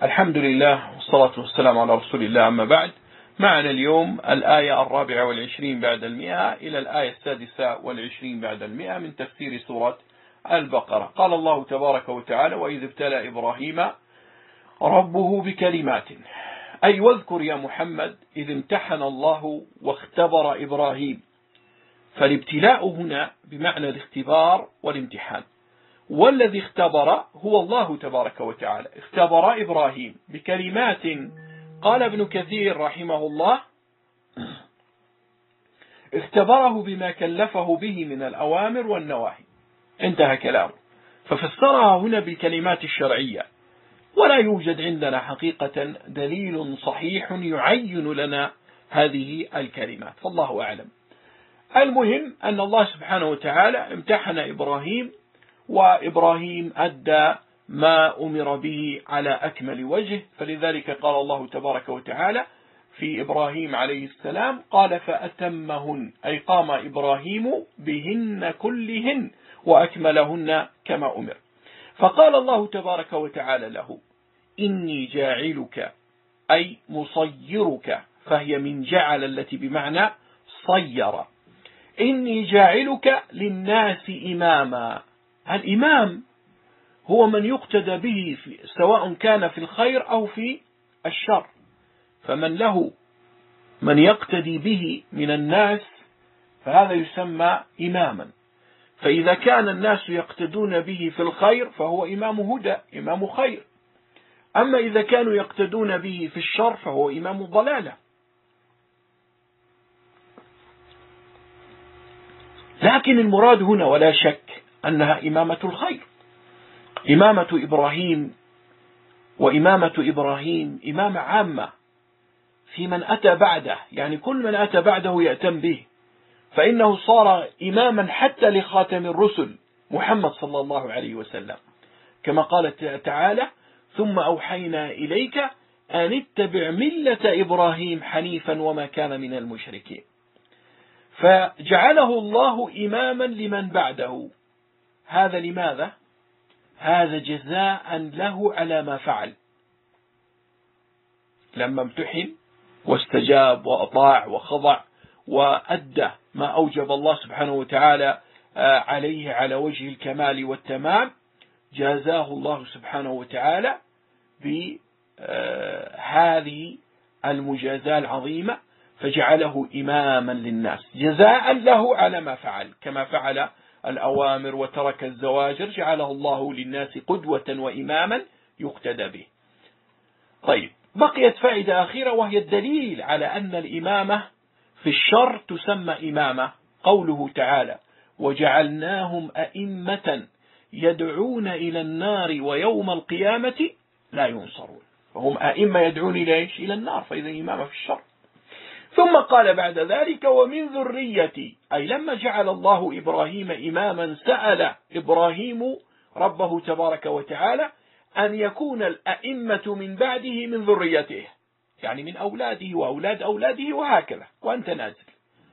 الحمد لله والصلاة والسلام على رسول الله، أما بعد. معنا اليوم الآية 24 بعد 100 إلى الآية 26 بعد 100 من تفسير سورة البقرة. قال الله تبارك وتعالى: وإذ ابتلى إبراهيم ربه بكلمات، أي واذكر يا محمد إذ امتحن الله واختبر إبراهيم. فالابتلاء هنا بمعنى الاختبار والامتحان، والذي اختبر هو الله تبارك وتعالى. اختبر إبراهيم بكلمات، قال ابن كثير رحمه الله: اختبره بما كلفه به من الأوامر والنواهي. انتهى كلامه، ففسرها هنا بالكلمات الشرعية، ولا يوجد عندنا حقيقة دليل صحيح يعين لنا هذه الكلمات، فالله أعلم. المهم أن الله سبحانه وتعالى امتحن إبراهيم، وإبراهيم أدى ما أمر به على أكمل وجه. فلذلك قال الله تبارك وتعالى في إبراهيم عليه السلام: قال فأتمهن، أي قام إبراهيم بهن كلهن وأكملهن كما أمر. فقال الله تبارك وتعالى له: إني جاعلك، أي مصيرك، فهي من جعل التي بمعنى صير. إني جاعلك للناس إماما. الإمام هو من يقتدى به سواء كان في الخير أو في الشر، فمن له من يقتدي به من الناس فهذا يسمى إماما. فإذا كان الناس يقتدون به في الخير فهو إمام هدى، إمام خير. أما إذا كانوا يقتدون به في الشر فهو إمام ضلالة. لكن المراد هنا ولا شك أنها إمامة الخير. إمامة إبراهيم وإمامة إبراهيم إمامة عامة في من أتى بعده، يعني كل من أتى بعده يأتم به، فإنه صار إماما حتى لخاتم الرسل محمد صلى الله عليه وسلم، كما قال تعالى: ثم أوحينا إليك أن اتبع ملة إبراهيم حنيفا وما كان من المشركين. فجعله الله إماما لمن بعده. هذا لماذا؟ هذا جزاء له على ما فعل، لما امتحن واستجاب وأطاع وخضع وأدى ما أوجب الله سبحانه وتعالى عليه على وجه الكمال والتمام، جازاه الله سبحانه وتعالى بهذه المجازاة العظيمة، فجعله إماما للناس جزاء له على ما فعل. كما فعل الأوامر وترك الزواجر جعله الله للناس قدوة وإماما يقتدى به. طيب، بقيت فائدة أخيرة، وهي الدليل على أن الإمامة في الشر تسمى إمامة. قوله تعالى: وجعلناهم أئمة يدعون إلى النار ويوم القيامة لا ينصرون. فهم أئمة يدعون إلى النار، فإذا إمامة في الشر. ثم قال بعد ذلك: ومن ذريتي، أي لما جعل الله إبراهيم إماما سأل إبراهيم ربه تبارك وتعالى أن يكون الأئمة من بعده من ذريته، يعني من أولاده وأولاد أولاده وهكذا، وأنت نازل.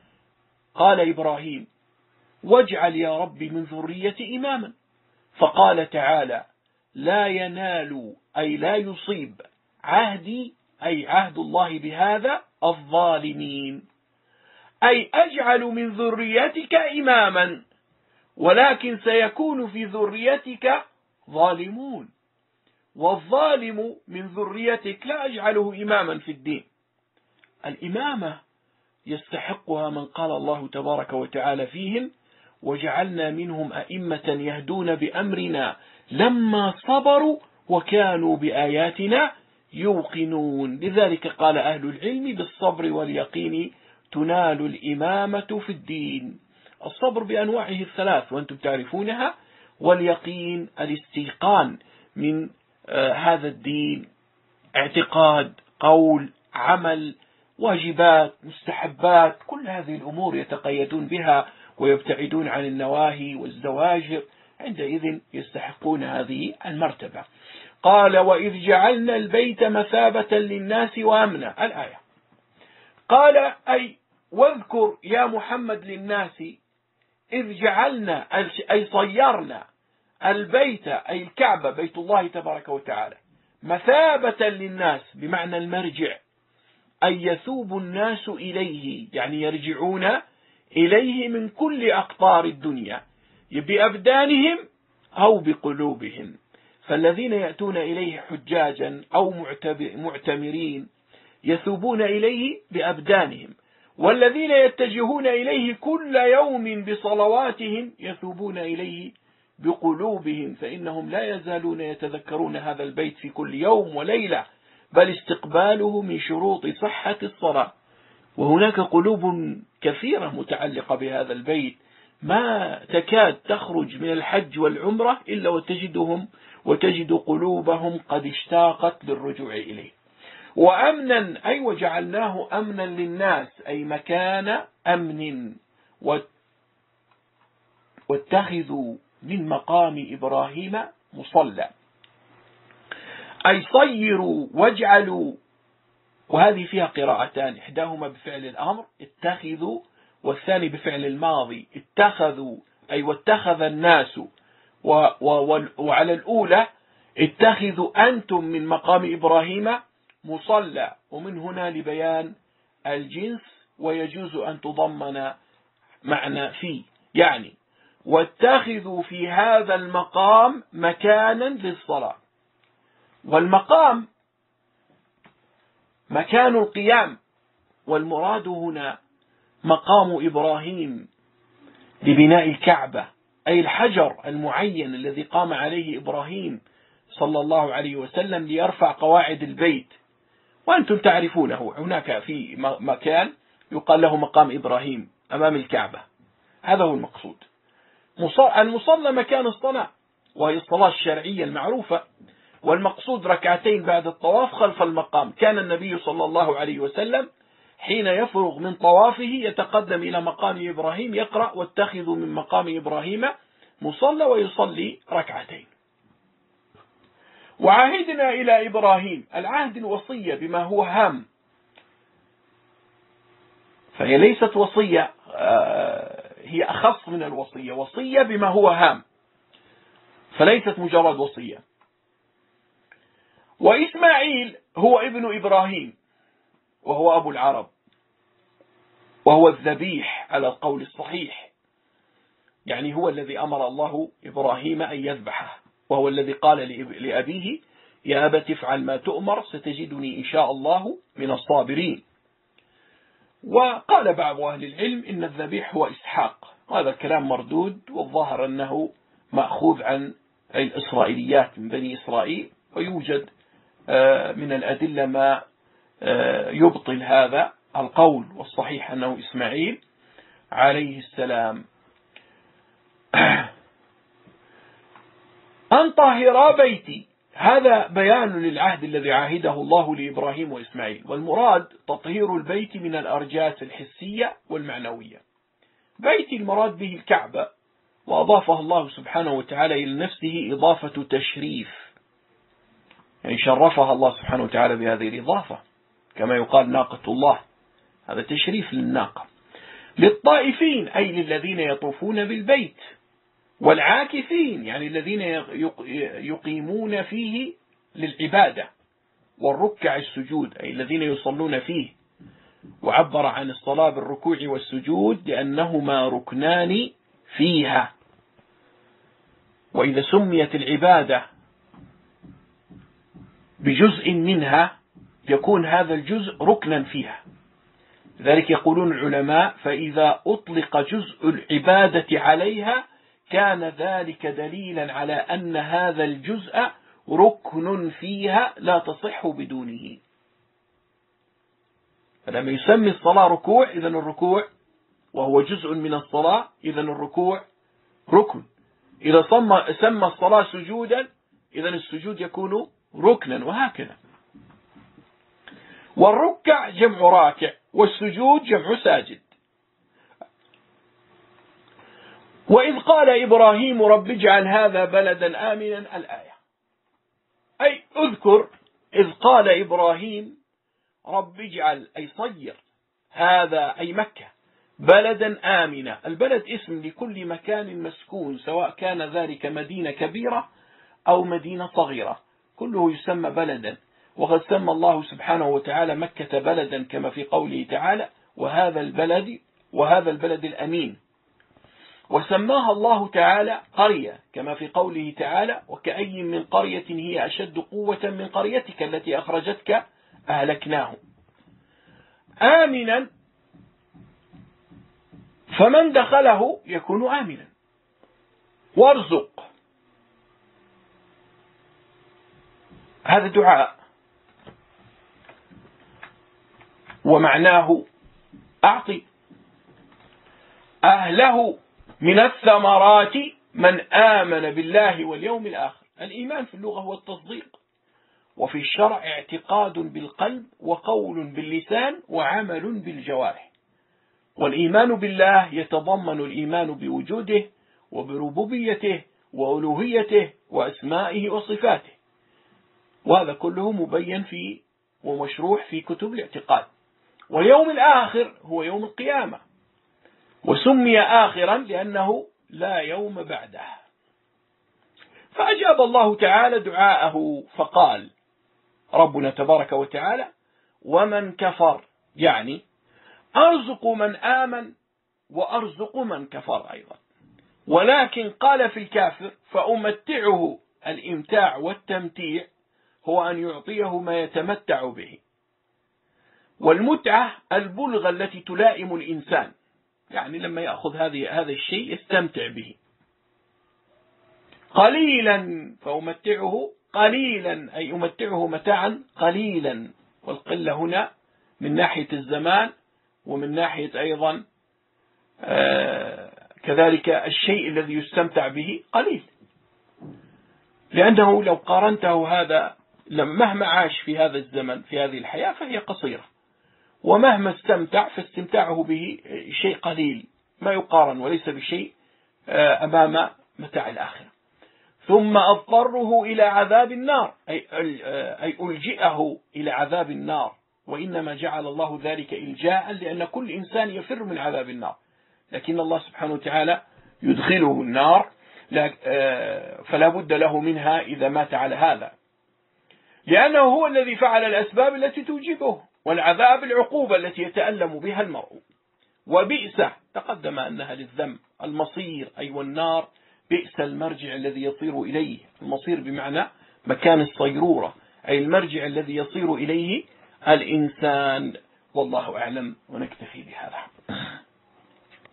قال إبراهيم: واجعل يا رب من ذريتي إماما. فقال تعالى: لا ينال، أي لا يصيب، عهدي، أي عهد الله بهذا، الظالمين، أي أجعل من ذريتك إماما، ولكن سيكون في ذريتك ظالمون، والظالم من ذريتك لا أجعله إماما في الدين. الإمامة يستحقها من قال الله تبارك وتعالى فيهم: وجعلنا منهم أئمة يهدون بأمرنا لما صبروا وكانوا بآياتنا يوقنون. لذلك قال أهل العلم: بالصبر واليقين تنال الإمامة في الدين. الصبر بأنواعه الثلاث وأنتم تعرفونها، واليقين الاستيقان من هذا الدين، اعتقاد، قول، عمل، واجبات، مستحبات، كل هذه الأمور يتقيدون بها ويبتعدون عن النواهي والزواجر، عندئذ يستحقون هذه المرتبة. قال: وإذ جعلنا البيت مثابة للناس وأمنا. الآية قال: أي واذكر يا محمد للناس إذ جعلنا، أي صيرنا البيت، أي الكعبة، بيت الله تبارك وتعالى، مثابة للناس بمعنى المرجع، أي يثوب الناس إليه، يعني يرجعون إليه من كل أقطار الدنيا بأبدانهم أو بقلوبهم. فالذين يأتون إليه حجاجا أو معتمرين يثوبون إليه بأبدانهم، والذين يتجهون إليه كل يوم بصلواتهم يثوبون إليه بقلوبهم، فإنهم لا يزالون يتذكرون هذا البيت في كل يوم وليلة، بل استقباله من شروط صحة الصلاة. وهناك قلوب كثيرة متعلقة بهذا البيت ما تكاد تخرج من الحج والعمرة إلا وتجد قلوبهم قد اشتاقت للرجوع إليه. وأمنا أي وجعلناه أمنا للناس، أي مكان أمن. واتخذوا من مقام إبراهيم مصلى، أي صيروا واجعلوا. وهذه فيها قراءتان، إحداهما بفعل الأمر اتخذوا، والثاني بفعل الماضي اتخذوا، أي واتخذ الناس. وعلى الأولى اتخذوا أنتم من مقام إبراهيم مصلى، ومن هنا لبيان الجنس، ويجوز أن تضمن معنى فيه، يعني واتخذوا في هذا المقام مكانا للصلاة. والمقام مكان القيام، والمراد هنا مقام إبراهيم لبناء الكعبة، أي الحجر المعين الذي قام عليه إبراهيم صلى الله عليه وسلم ليرفع قواعد البيت. وأنتم تعرفونه، هناك في مكان يقال له مقام إبراهيم أمام الكعبة، هذا هو المقصود. المصلى مكان الصلاة، وهي الصلاة الشرعية المعروفة، والمقصود ركعتين بعد الطواف خلف المقام. كان النبي صلى الله عليه وسلم حين يفرغ من طوافه يتقدم إلى مقام إبراهيم يقرأ واتخذوا من مقام إبراهيم مصلى، ويصلي ركعتين. وعهدنا إلى إبراهيم، العهد الوصية بما هو هام، فهي ليست وصية، هي أخص من الوصية، وصية بما هو هام، فليست مجرد وصية. وإسماعيل هو ابن إبراهيم، وهو أبو العرب، وهو الذبيح على القول الصحيح، يعني هو الذي أمر الله إبراهيم أن يذبحه، وهو الذي قال لأبيه يا أبت افعل ما تؤمر ستجدني إن شاء الله من الصابرين. وقال بعض أهل العلم إن الذبيح هو إسحاق، وهذا الكلام مردود، والظاهر أنه مأخوذ عن الإسرائيليات من بني إسرائيل، ويوجد من الأدلة ما يبطل هذا القول، والصحيح أنه إسماعيل عليه السلام. أن طهرا بيتي، هذا بيان للعهد الذي عاهده الله لإبراهيم وإسماعيل، والمراد تطهير البيت من الأرجاس الحسية والمعنوية. بيت المراد به الكعبة، وأضافها الله سبحانه وتعالى إلى نفسه إضافة تشريف، يعني شرفها الله سبحانه وتعالى بهذه الإضافة، كما يقال ناقة الله، هذا تشريف للناقة. للطائفين أي للذين يطوفون بالبيت، والعاكفين يعني الذين يقيمون فيه للعبادة، والركع السجود أي الذين يصلون فيه. وعبر عن الصلاة بالركوع والسجود لأنهما ركنان فيها، وإذا سميت العبادة بجزء منها يكون هذا الجزء ركنا فيها. لذلك يقولون العلماء فإذا أطلق جزء العبادة عليها كان ذلك دليلا على أن هذا الجزء ركن فيها لا تصح بدونه. فلما يسمي الصلاة ركوع إذن الركوع وهو جزء من الصلاة، إذن الركوع ركن. إذا سمى الصلاة سجودا إذن السجود يكون ركنا، وهكذا. والركع جمع راكع، والسجود جمع ساجد. وإذ قال إبراهيم رب اجعل هذا بلدا آمنا، الآية، أي اذكر إذ قال إبراهيم رب اجعل أي صير هذا أي مكة بلدا آمنا. البلد اسم لكل مكان مسكون، سواء كان ذلك مدينة كبيرة أو مدينة صغيرة، كله يسمى بلدا، وقد سمى الله سبحانه وتعالى مكة بلدا كما في قوله تعالى وهذا البلد الأمين. وسماها الله تعالى قرية كما في قوله تعالى وكأي من قرية هي أشد قوة من قريتك التي أخرجتك أهلكناهم. آمنا، فمن دخله يكون آمنا. وارزق، هذا دعاء ومعناه أعطي. أهله من الثمرات من آمن بالله واليوم الآخر. الإيمان في اللغة هو التصديق، وفي الشرع اعتقاد بالقلب وقول باللسان وعمل بالجوارح. والإيمان بالله يتضمن الإيمان بوجوده وبربوبيته وألوهيته وأسمائه وصفاته، وهذا كله مبين في ومشروح في كتب الاعتقاد. واليوم الآخر هو يوم القيامة، وسمي آخرا لأنه لا يوم بعده. فأجاب الله تعالى دعاءه فقال ربنا تبارك وتعالى ومن كفر، يعني أرزق من آمن وأرزق من كفر أيضا. ولكن قال في الكافر فأمتعه. الإمتاع والتمتيع هو أن يعطيه ما يتمتع به، والمتعة البلغة التي تلائم الإنسان، يعني لما يأخذ هذا الشيء يستمتع به. قليلا فأمتعه قليلا، أي أمتعه متاعا قليلا، والقلة هنا من ناحية الزمان ومن ناحية أيضا كذلك الشيء الذي يستمتع به قليل، لأنه لو قارنته هذا مهما عاش في هذا الزمن في هذه الحياة فهي قصيرة، ومهما استمتع فاستمتاعه به شيء قليل ما يقارن وليس بشيء أمام متاع الآخرة. ثم أضطره إلى عذاب النار، أي ألجئه إلى عذاب النار، وإنما جعل الله ذلك إلجاء لأن كل إنسان يفر من عذاب النار، لكن الله سبحانه وتعالى يدخله النار فلا بد له منها إذا مات على هذا، لأنه هو الذي فعل الأسباب التي توجبه، والعذاب العقوبة التي يتألم بها المرء. وبئس تقدم أنها للذم. المصير أي والنار بئس المرجع الذي يصير إليه. المصير بمعنى مكان الصيرورة، أي المرجع الذي يصير إليه الإنسان. والله أعلم، ونكتفي بهذا.